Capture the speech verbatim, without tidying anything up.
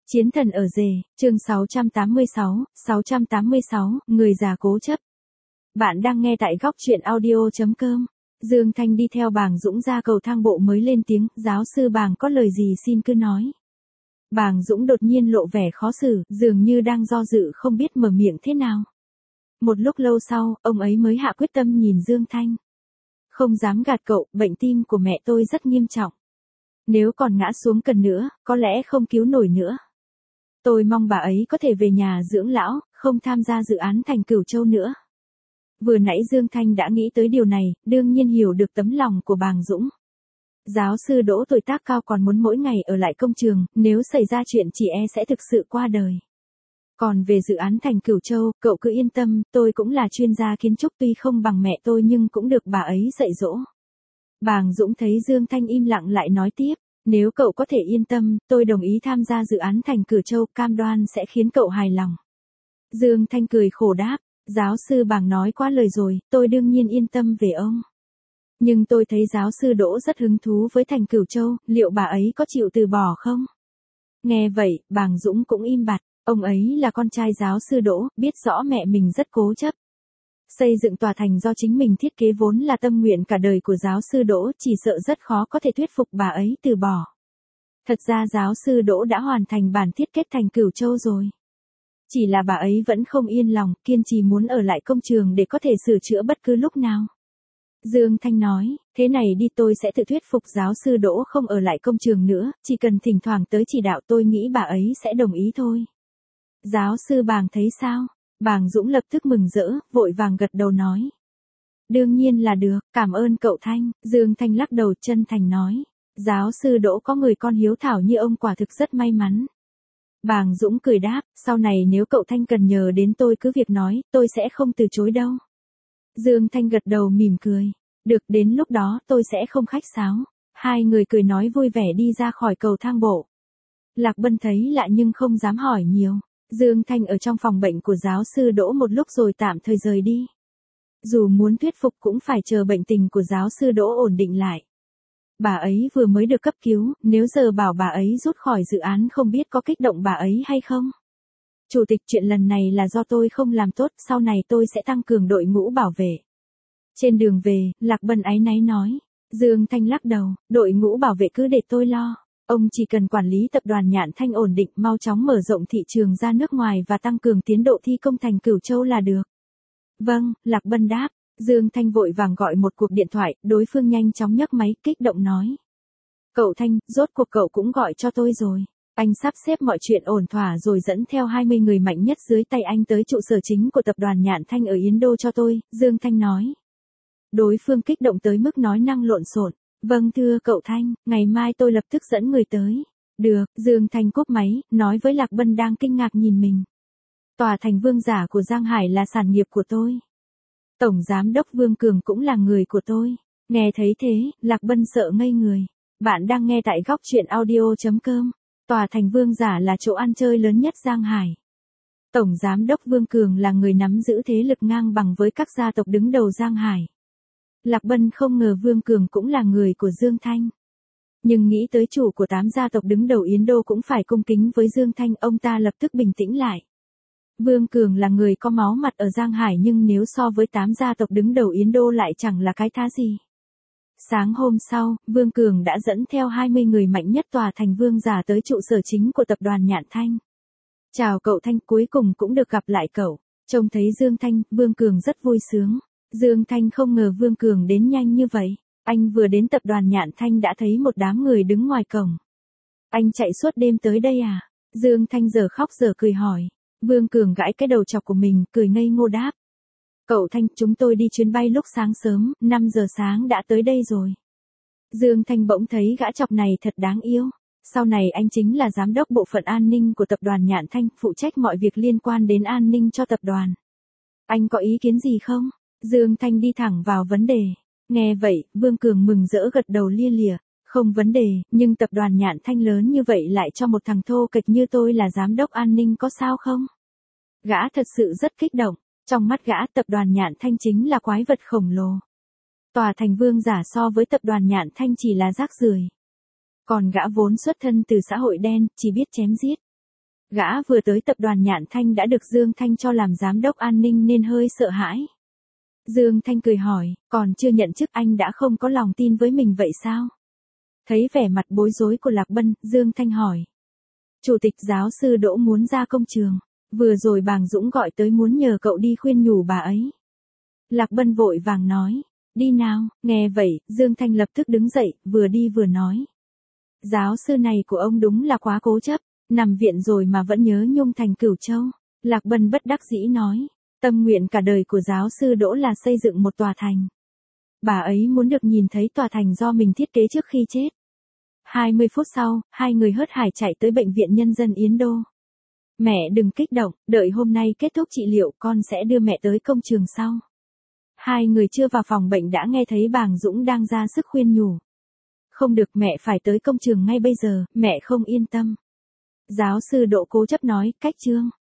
Chiến thần ở rể, chương sáu trăm tám mươi sáu, sáu trăm tám mươi sáu, người già cố chấp. Bạn đang nghe tại góc truyện audio chấm com. Dương Thanh đi theo Bàng Dũng ra cầu thang bộ mới lên tiếng, giáo sư Bàng có lời gì xin cứ nói. Bàng Dũng đột nhiên lộ vẻ khó xử, dường như đang do dự không biết mở miệng thế nào. Một lúc lâu sau, ông ấy mới hạ quyết tâm nhìn Dương Thanh. Không dám gạt cậu, bệnh tim của mẹ tôi rất nghiêm trọng. Nếu còn ngã xuống cần nữa, có lẽ không cứu nổi nữa. Tôi mong bà ấy có thể về nhà dưỡng lão, không tham gia dự án Thành Cửu Châu nữa. Vừa nãy Dương Thanh đã nghĩ tới điều này, đương nhiên hiểu được tấm lòng của Bàng Dũng. Giáo sư Đỗ tuổi tác cao còn muốn mỗi ngày ở lại công trường, nếu xảy ra chuyện chị e sẽ thực sự qua đời. Còn về dự án Thành Cửu Châu, cậu cứ yên tâm, tôi cũng là chuyên gia kiến trúc tuy không bằng mẹ tôi nhưng cũng được bà ấy dạy dỗ. Bàng Dũng thấy Dương Thanh im lặng lại nói tiếp. Nếu cậu có thể yên tâm, tôi đồng ý tham gia dự án Thành Cửu Châu, cam đoan sẽ khiến cậu hài lòng. Dương Thanh cười khổ đáp, giáo sư Bàng nói quá lời rồi, tôi đương nhiên yên tâm về ông. Nhưng tôi thấy giáo sư Đỗ rất hứng thú với Thành Cửu Châu, liệu bà ấy có chịu từ bỏ không? Nghe vậy, Bàng Dũng cũng im bặt, ông ấy là con trai giáo sư Đỗ, biết rõ mẹ mình rất cố chấp. Xây dựng tòa thành do chính mình thiết kế vốn là tâm nguyện cả đời của giáo sư Đỗ, chỉ sợ rất khó có thể thuyết phục bà ấy từ bỏ. Thật ra giáo sư Đỗ đã hoàn thành bản thiết kế Thành Cửu Châu rồi. Chỉ là bà ấy vẫn không yên lòng, kiên trì muốn ở lại công trường để có thể sửa chữa bất cứ lúc nào. Dương Thanh nói, thế này đi tôi sẽ tự thuyết phục giáo sư Đỗ không ở lại công trường nữa, chỉ cần thỉnh thoảng tới chỉ đạo tôi nghĩ bà ấy sẽ đồng ý thôi. Giáo sư Bàng thấy sao? Bàng Dũng lập tức mừng rỡ, vội vàng gật đầu nói. Đương nhiên là được, cảm ơn cậu Thanh. Dương Thanh lắc đầu chân thành nói. Giáo sư Đỗ có người con hiếu thảo như ông quả thực rất may mắn. Bàng Dũng cười đáp, sau này nếu cậu Thanh cần nhờ đến tôi cứ việc nói, tôi sẽ không từ chối đâu. Dương Thanh gật đầu mỉm cười. Được, đến lúc đó tôi sẽ không khách sáo. Hai người cười nói vui vẻ đi ra khỏi cầu thang bộ. Lạc Bân thấy lạ nhưng không dám hỏi nhiều. Dương Thanh ở trong phòng bệnh của giáo sư Đỗ một lúc rồi tạm thời rời đi. Dù muốn thuyết phục cũng phải chờ bệnh tình của giáo sư Đỗ ổn định lại. Bà ấy vừa mới được cấp cứu, nếu giờ bảo bà ấy rút khỏi dự án không biết có kích động bà ấy hay không. Chủ tịch, chuyện lần này là do tôi không làm tốt, sau này tôi sẽ tăng cường đội ngũ bảo vệ. Trên đường về, Lạc Bân áy náy nói. Dương Thanh lắc đầu, đội ngũ bảo vệ cứ để tôi lo. Ông chỉ cần quản lý tập đoàn Nhạn Thanh ổn định, mau chóng mở rộng thị trường ra nước ngoài và tăng cường tiến độ thi công Thành Cửu Châu là được. Vâng, Lạc Bân đáp. Dương Thanh vội vàng gọi một cuộc điện thoại, đối phương nhanh chóng nhấc máy, kích động nói. Cậu Thanh, rốt cuộc cậu cũng gọi cho tôi rồi. Anh sắp xếp mọi chuyện ổn thỏa rồi dẫn theo hai mươi người mạnh nhất dưới tay anh tới trụ sở chính của tập đoàn Nhạn Thanh ở Yến Đô cho tôi, Dương Thanh nói. Đối phương kích động tới mức nói năng lộn xộn. Vâng thưa cậu Thanh, ngày mai tôi lập tức dẫn người tới. Được, Dương Thanh cúp máy, nói với Lạc Bân đang kinh ngạc nhìn mình. Tòa thành Vương Giả của Giang Hải là sản nghiệp của tôi. Tổng Giám đốc Vương Cường cũng là người của tôi. Nghe thấy thế, Lạc Bân sợ ngây người. Bạn đang nghe tại góc truyện audio chấm com. Tòa thành Vương Giả là chỗ ăn chơi lớn nhất Giang Hải. Tổng Giám đốc Vương Cường là người nắm giữ thế lực ngang bằng với các gia tộc đứng đầu Giang Hải. Lạc Bân không ngờ Vương Cường cũng là người của Dương Thanh. Nhưng nghĩ tới chủ của tám gia tộc đứng đầu Yến Đô cũng phải cung kính với Dương Thanh, ông ta lập tức bình tĩnh lại. Vương Cường là người có máu mặt ở Giang Hải nhưng nếu so với tám gia tộc đứng đầu Yến Đô lại chẳng là cái thá gì. Sáng hôm sau, Vương Cường đã dẫn theo hai mươi người mạnh nhất tòa thành Vương Giả tới trụ sở chính của tập đoàn Nhạn Thanh. Chào cậu Thanh, cuối cùng cũng được gặp lại cậu. Trông thấy Dương Thanh, Vương Cường rất vui sướng. Dương Thanh không ngờ Vương Cường đến nhanh như vậy. Anh vừa đến tập đoàn Nhạn Thanh đã thấy một đám người đứng ngoài cổng. Anh chạy suốt đêm tới đây à? Dương Thanh giờ khóc giờ cười hỏi. Vương Cường gãi cái đầu chọc của mình, cười ngây ngô đáp. Cậu Thanh, chúng tôi đi chuyến bay lúc sáng sớm, năm giờ sáng đã tới đây rồi. Dương Thanh bỗng thấy gã chọc này thật đáng yêu. Sau này anh chính là giám đốc bộ phận an ninh của tập đoàn Nhạn Thanh, phụ trách mọi việc liên quan đến an ninh cho tập đoàn. Anh có ý kiến gì không? Dương Thanh đi thẳng vào vấn đề. Nghe vậy, Vương Cường mừng rỡ gật đầu lia lịa. Không vấn đề, nhưng tập đoàn Nhạn Thanh lớn như vậy lại cho một thằng thô kệch như tôi là giám đốc an ninh có sao không? Gã thật sự rất kích động. Trong mắt gã, tập đoàn Nhạn Thanh chính là quái vật khổng lồ. Tòa thành Vương Giả so với tập đoàn Nhạn Thanh chỉ là rác rưởi. Còn gã vốn xuất thân từ xã hội đen, chỉ biết chém giết. Gã vừa tới tập đoàn Nhạn Thanh đã được Dương Thanh cho làm giám đốc an ninh nên hơi sợ hãi. Dương Thanh cười hỏi, còn chưa nhận chức anh đã không có lòng tin với mình vậy sao? Thấy vẻ mặt bối rối của Lạc Bân, Dương Thanh hỏi. Chủ tịch giáo sư Đỗ muốn ra công trường. Vừa rồi Bàng Dũng gọi tới muốn nhờ cậu đi khuyên nhủ bà ấy. Lạc Bân vội vàng nói. Đi nào, nghe vậy, Dương Thanh lập tức đứng dậy, vừa đi vừa nói. Giáo sư này của ông đúng là quá cố chấp, nằm viện rồi mà vẫn nhớ nhung thành Cửu Châu. Lạc Bân bất đắc dĩ nói. Tâm nguyện cả đời của giáo sư Đỗ là xây dựng một tòa thành. Bà ấy muốn được nhìn thấy tòa thành do mình thiết kế trước khi chết. hai mươi phút sau, hai người hớt hải chạy tới bệnh viện nhân dân Yến Đô. Mẹ đừng kích động, đợi hôm nay kết thúc trị liệu con sẽ đưa mẹ tới công trường sau. Hai người chưa vào phòng bệnh đã nghe thấy Bàng Dũng đang ra sức khuyên nhủ. Không được, mẹ phải tới công trường ngay bây giờ, mẹ không yên tâm. Giáo sư Đỗ cố chấp nói, cách Trương.